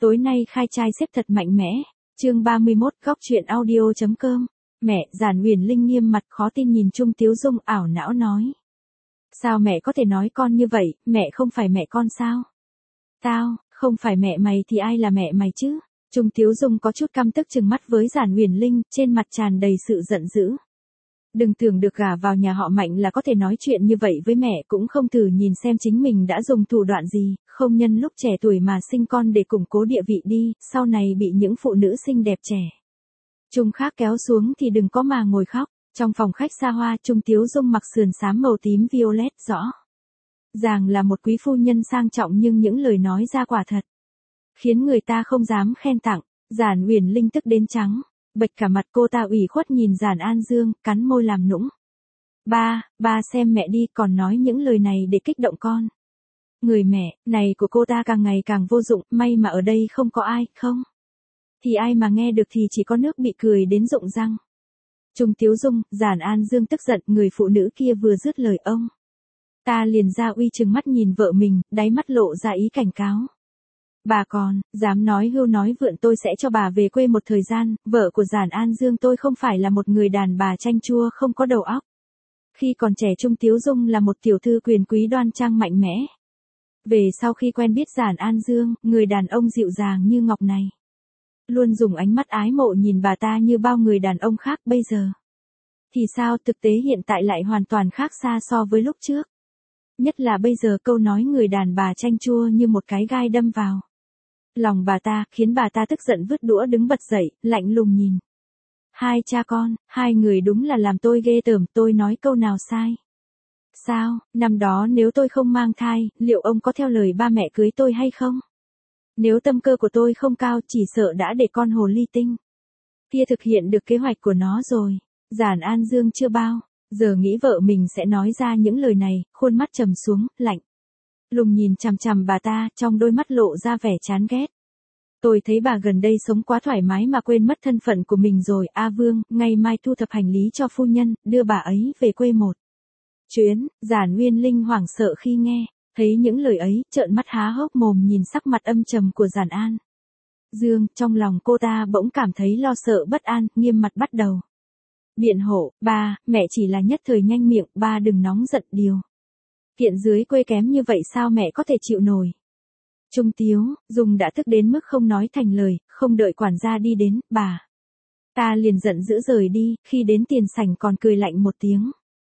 Tối nay khai trai xếp thật mạnh mẽ. Chương 31 góc chuyện audio.com. Mẹ, Giản Uyển Linh nghiêm mặt khó tin nhìn Trung Tiếu Dung ảo não nói. Sao mẹ có thể nói con như vậy, mẹ không phải mẹ con sao? Tao, không phải mẹ mày thì ai là mẹ mày chứ? Trung Tiếu Dung có chút căm tức trừng mắt với Giản Uyển Linh, trên mặt tràn đầy sự giận dữ. Đừng tưởng được gả vào nhà họ Mạnh là có thể nói chuyện như vậy với mẹ, cũng không thử nhìn xem chính mình đã dùng thủ đoạn gì, không nhân lúc trẻ tuổi mà sinh con để củng cố địa vị đi, sau này bị những phụ nữ xinh đẹp trẻ Trung khác kéo xuống thì đừng có mà ngồi khóc. Trong phòng khách xa hoa, Trung Tiếu Dung mặc sườn xám màu tím violet rõ ràng là một quý phu nhân sang trọng, nhưng những lời nói ra quả thật khiến người ta không dám khen tặng. Giản Uyển Linh tức đến trắng bệch cả mặt, cô ta ủy khuất nhìn Giản An Dương, cắn môi làm nũng. Ba xem mẹ đi, còn nói những lời này để kích động con. Người mẹ này của cô ta càng ngày càng vô dụng, may mà ở đây không có ai, không thì ai mà nghe được thì chỉ có nước bị cười đến rụng răng. Trung Tiếu Dung, Giản An Dương tức giận, người phụ nữ kia vừa dứt lời ông ta liền ra uy trừng mắt nhìn vợ mình, đáy mắt lộ ra ý cảnh cáo. Bà còn dám nói hưu nói vượn, tôi sẽ cho bà về quê một thời gian. Vợ của Giản An Dương tôi không phải là một người đàn bà chanh chua không có đầu óc. Khi còn trẻ Trung Tiếu Dung là một tiểu thư quyền quý đoan trang mạnh mẽ. Về sau khi quen biết Giản An Dương, người đàn ông dịu dàng như ngọc này luôn dùng ánh mắt ái mộ nhìn bà ta như bao người đàn ông khác. Bây giờ thì sao, thực tế hiện tại lại hoàn toàn khác xa so với lúc trước. Nhất là bây giờ câu nói người đàn bà chanh chua như một cái gai đâm vào lòng bà ta, khiến bà ta tức giận vứt đũa đứng bật dậy, lạnh lùng nhìn hai cha con, hai người đúng là làm tôi ghê tởm. Tôi nói câu nào sai sao? Năm đó nếu tôi không mang thai, liệu ông có theo lời ba mẹ cưới tôi hay không? Nếu tâm cơ của tôi không cao, chỉ sợ đã để con hồ ly tinh kia thực hiện được kế hoạch của nó rồi. Giản An Dương chưa bao giờ nghĩ vợ mình sẽ nói ra những lời này, khuôn mắt trầm xuống, lạnh lùng nhìn chằm chằm bà ta, trong đôi mắt lộ ra vẻ chán ghét. Tôi thấy bà gần đây sống quá thoải mái mà quên mất thân phận của mình rồi. A Vương, ngày mai thu thập hành lý cho phu nhân, đưa bà ấy về quê một chuyến. Giản Uyển Linh hoảng sợ khi nghe thấy những lời ấy, trợn mắt há hốc mồm nhìn sắc mặt âm trầm của Giản An Dương, trong lòng cô ta bỗng cảm thấy lo sợ bất an, nghiêm mặt bắt đầu biện hộ. Ba, mẹ chỉ là nhất thời nhanh miệng, ba đừng nóng giận, điều kiện dưới quê kém như vậy sao mẹ có thể chịu nổi? Trung Tiếu Dung đã tức đến mức không nói thành lời, không đợi quản gia đi đến, bà ta liền giận dữ rời đi, khi đến tiền sảnh còn cười lạnh một tiếng.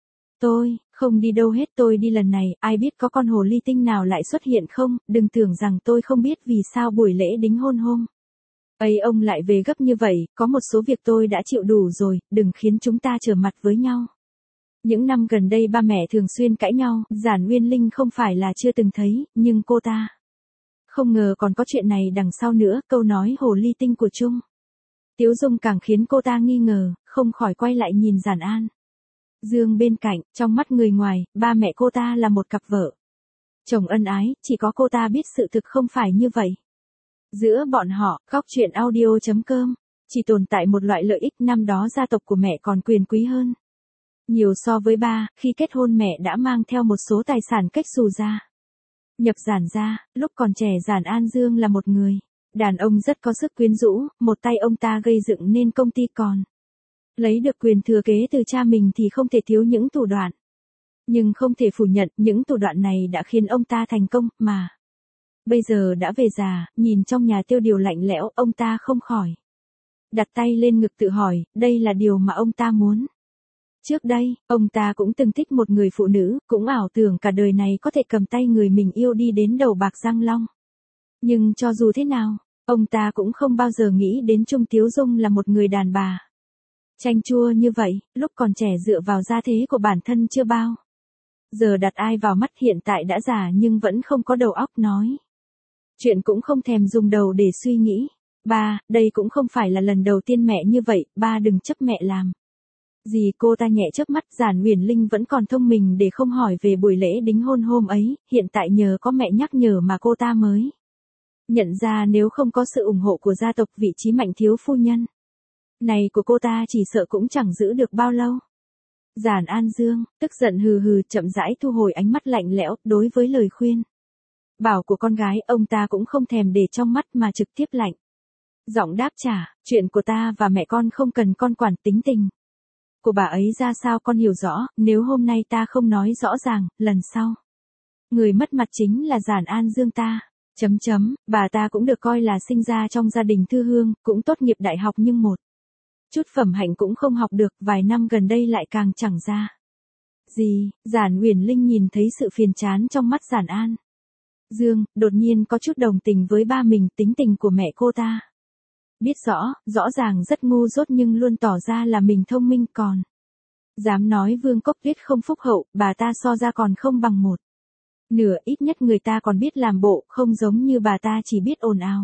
Tôi không đi đâu hết, tôi đi lần này, ai biết có con hồ ly tinh nào lại xuất hiện không? Đừng tưởng rằng tôi không biết vì sao buổi lễ đính hôn hôm ấy ông lại về gấp như vậy, có một số việc tôi đã chịu đủ rồi, đừng khiến chúng ta trở mặt với nhau. Những năm gần đây ba mẹ thường xuyên cãi nhau, Giản Uyển Linh không phải là chưa từng thấy, nhưng cô ta không ngờ còn có chuyện này đằng sau nữa. Câu nói hồ ly tinh của Trung Tiếu Dung càng khiến cô ta nghi ngờ, không khỏi quay lại nhìn Giản An Dương bên cạnh. Trong mắt người ngoài, ba mẹ cô ta là một cặp vợ chồng ân ái, chỉ có cô ta biết sự thực không phải như vậy. Giữa bọn họ, góc chuyện audio.com, chỉ tồn tại một loại lợi ích. Năm đó gia tộc của mẹ còn quyền quý hơn nhiều so với ba, khi kết hôn mẹ đã mang theo một số tài sản cách xù ra nhập Giản gia. Lúc còn trẻ Giản An Dương là một người đàn ông rất có sức quyến rũ, một tay ông ta gây dựng nên công ty, còn lấy được quyền thừa kế từ cha mình thì không thể thiếu những thủ đoạn. Nhưng không thể phủ nhận, những thủ đoạn này đã khiến ông ta thành công, mà bây giờ đã về già, nhìn trong nhà tiêu điều lạnh lẽo, ông ta không khỏi đặt tay lên ngực tự hỏi, đây là điều mà ông ta muốn. Trước đây, ông ta cũng từng thích một người phụ nữ, cũng ảo tưởng cả đời này có thể cầm tay người mình yêu đi đến đầu bạc răng long. Nhưng cho dù thế nào, ông ta cũng không bao giờ nghĩ đến Trung Tiếu Dung là một người đàn bà chanh chua như vậy. Lúc còn trẻ dựa vào gia thế của bản thân chưa bao giờ đặt ai vào mắt, hiện tại đã già nhưng vẫn không có đầu óc nói chuyện, cũng không thèm dùng đầu để suy nghĩ. Ba, đây cũng không phải là lần đầu tiên mẹ như vậy, ba đừng chấp mẹ làm gì. Cô ta nhẹ chớp mắt. Giản Uyển Linh vẫn còn thông minh để không hỏi về buổi lễ đính hôn hôm ấy, hiện tại nhờ có mẹ nhắc nhở mà cô ta mới nhận ra nếu không có sự ủng hộ của gia tộc, vị trí Mạnh thiếu phu nhân này của cô ta chỉ sợ cũng chẳng giữ được bao lâu. Giản An Dương tức giận hừ hừ, chậm rãi thu hồi ánh mắt lạnh lẽo. Đối với lời khuyên Bảo của con gái ông ta cũng không thèm để trong mắt mà trực tiếp lạnh. Giọng đáp trả, chuyện của ta và mẹ con không cần con quản, tính tình của bà ấy ra sao con hiểu rõ, nếu hôm nay ta không nói rõ ràng, lần sau người mất mặt chính là Giản An Dương ta. Bà ta cũng được coi là sinh ra trong gia đình thư hương, cũng tốt nghiệp đại học nhưng một chút phẩm hạnh cũng không học được, vài năm gần đây lại càng chẳng ra gì. Giản Uyển Linh nhìn thấy sự phiền chán trong mắt Giản An Dương, đột nhiên có chút đồng tình với ba mình, tính tình của mẹ cô ta. Biết rõ ràng rất ngu dốt nhưng luôn tỏ ra là mình thông minh, còn dám nói Vương Cốc Tuyết không phúc hậu, bà ta so ra còn không bằng một nửa, ít nhất người ta còn biết làm bộ, không giống như bà ta chỉ biết ồn ào.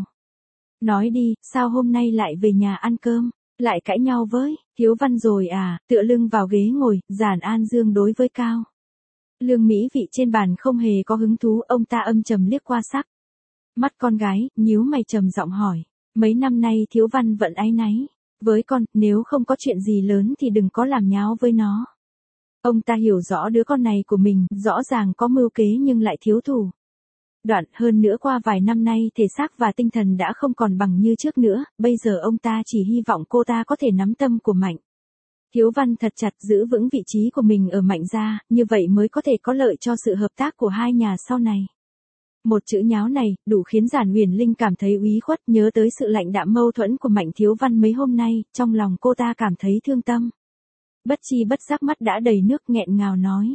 Nói đi, sao hôm nay lại về nhà ăn cơm, lại cãi nhau với Thiếu Văn rồi à? Tựa lưng vào ghế ngồi, Giản An Dương đối với cao lương mỹ vị trên bàn không hề có hứng thú, ông ta âm trầm liếc qua sắc mắt con gái, nhíu mày trầm giọng hỏi, mấy năm nay Thiếu Văn vẫn áy náy với con, nếu không có chuyện gì lớn thì đừng có làm nháo với nó. Ông ta hiểu rõ đứa con này của mình, rõ ràng có mưu kế nhưng lại thiếu thủ đoạn, hơn nữa qua vài năm nay thể xác và tinh thần đã không còn bằng như trước nữa, bây giờ ông ta chỉ hy vọng cô ta có thể nắm tâm của Mạnh Thiếu Văn thật chặt, giữ vững vị trí của mình ở Mạnh gia, như vậy mới có thể có lợi cho sự hợp tác của hai nhà sau này. Một chữ nháo này, đủ khiến Giản Uyển Linh cảm thấy úy khuất, nhớ tới sự lạnh đạm mâu thuẫn của Mạnh Thiếu Văn mấy hôm nay, trong lòng cô ta cảm thấy thương tâm. Bất chi bất giác mắt đã đầy nước, nghẹn ngào nói.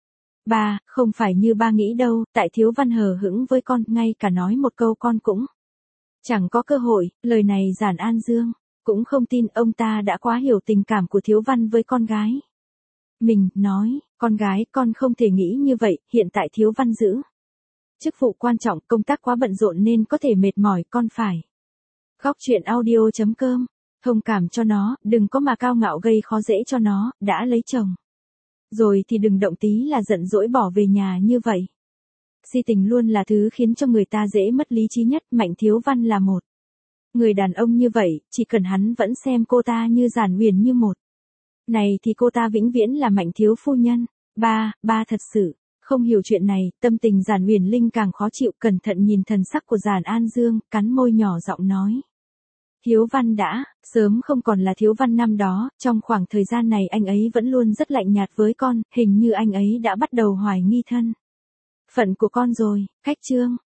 Ba, không phải như ba nghĩ đâu, tại Thiếu Văn hờ hững với con, ngay cả nói một câu con cũng chẳng có cơ hội. Lời này Giản An Dương cũng không tin, ông ta đã quá hiểu tình cảm của Thiếu Văn với con gái mình, nói, con gái, con không thể nghĩ như vậy, hiện tại Thiếu Văn giữ chức vụ quan trọng, công tác quá bận rộn nên có thể mệt mỏi, con phải Góc Chuyện Audio.com, thông cảm cho nó, đừng có mà cao ngạo gây khó dễ cho nó, đã lấy chồng rồi thì đừng động tí là giận dỗi bỏ về nhà như vậy. Si tình luôn là thứ khiến cho người ta dễ mất lý trí nhất, Mạnh Thiếu Văn là một người đàn ông như vậy, chỉ cần hắn vẫn xem cô ta như Giản Uyển như một này thì cô ta vĩnh viễn là Mạnh thiếu phu nhân. Ba thật sự không hiểu chuyện này, tâm tình Giản Uyển Linh càng khó chịu, cẩn thận nhìn thần sắc của Giản An Dương, cắn môi nhỏ giọng nói. Thiếu Văn đã sớm không còn là Thiếu Văn năm đó, trong khoảng thời gian này anh ấy vẫn luôn rất lạnh nhạt với con, hình như anh ấy đã bắt đầu hoài nghi thân phận của con rồi. Khách chương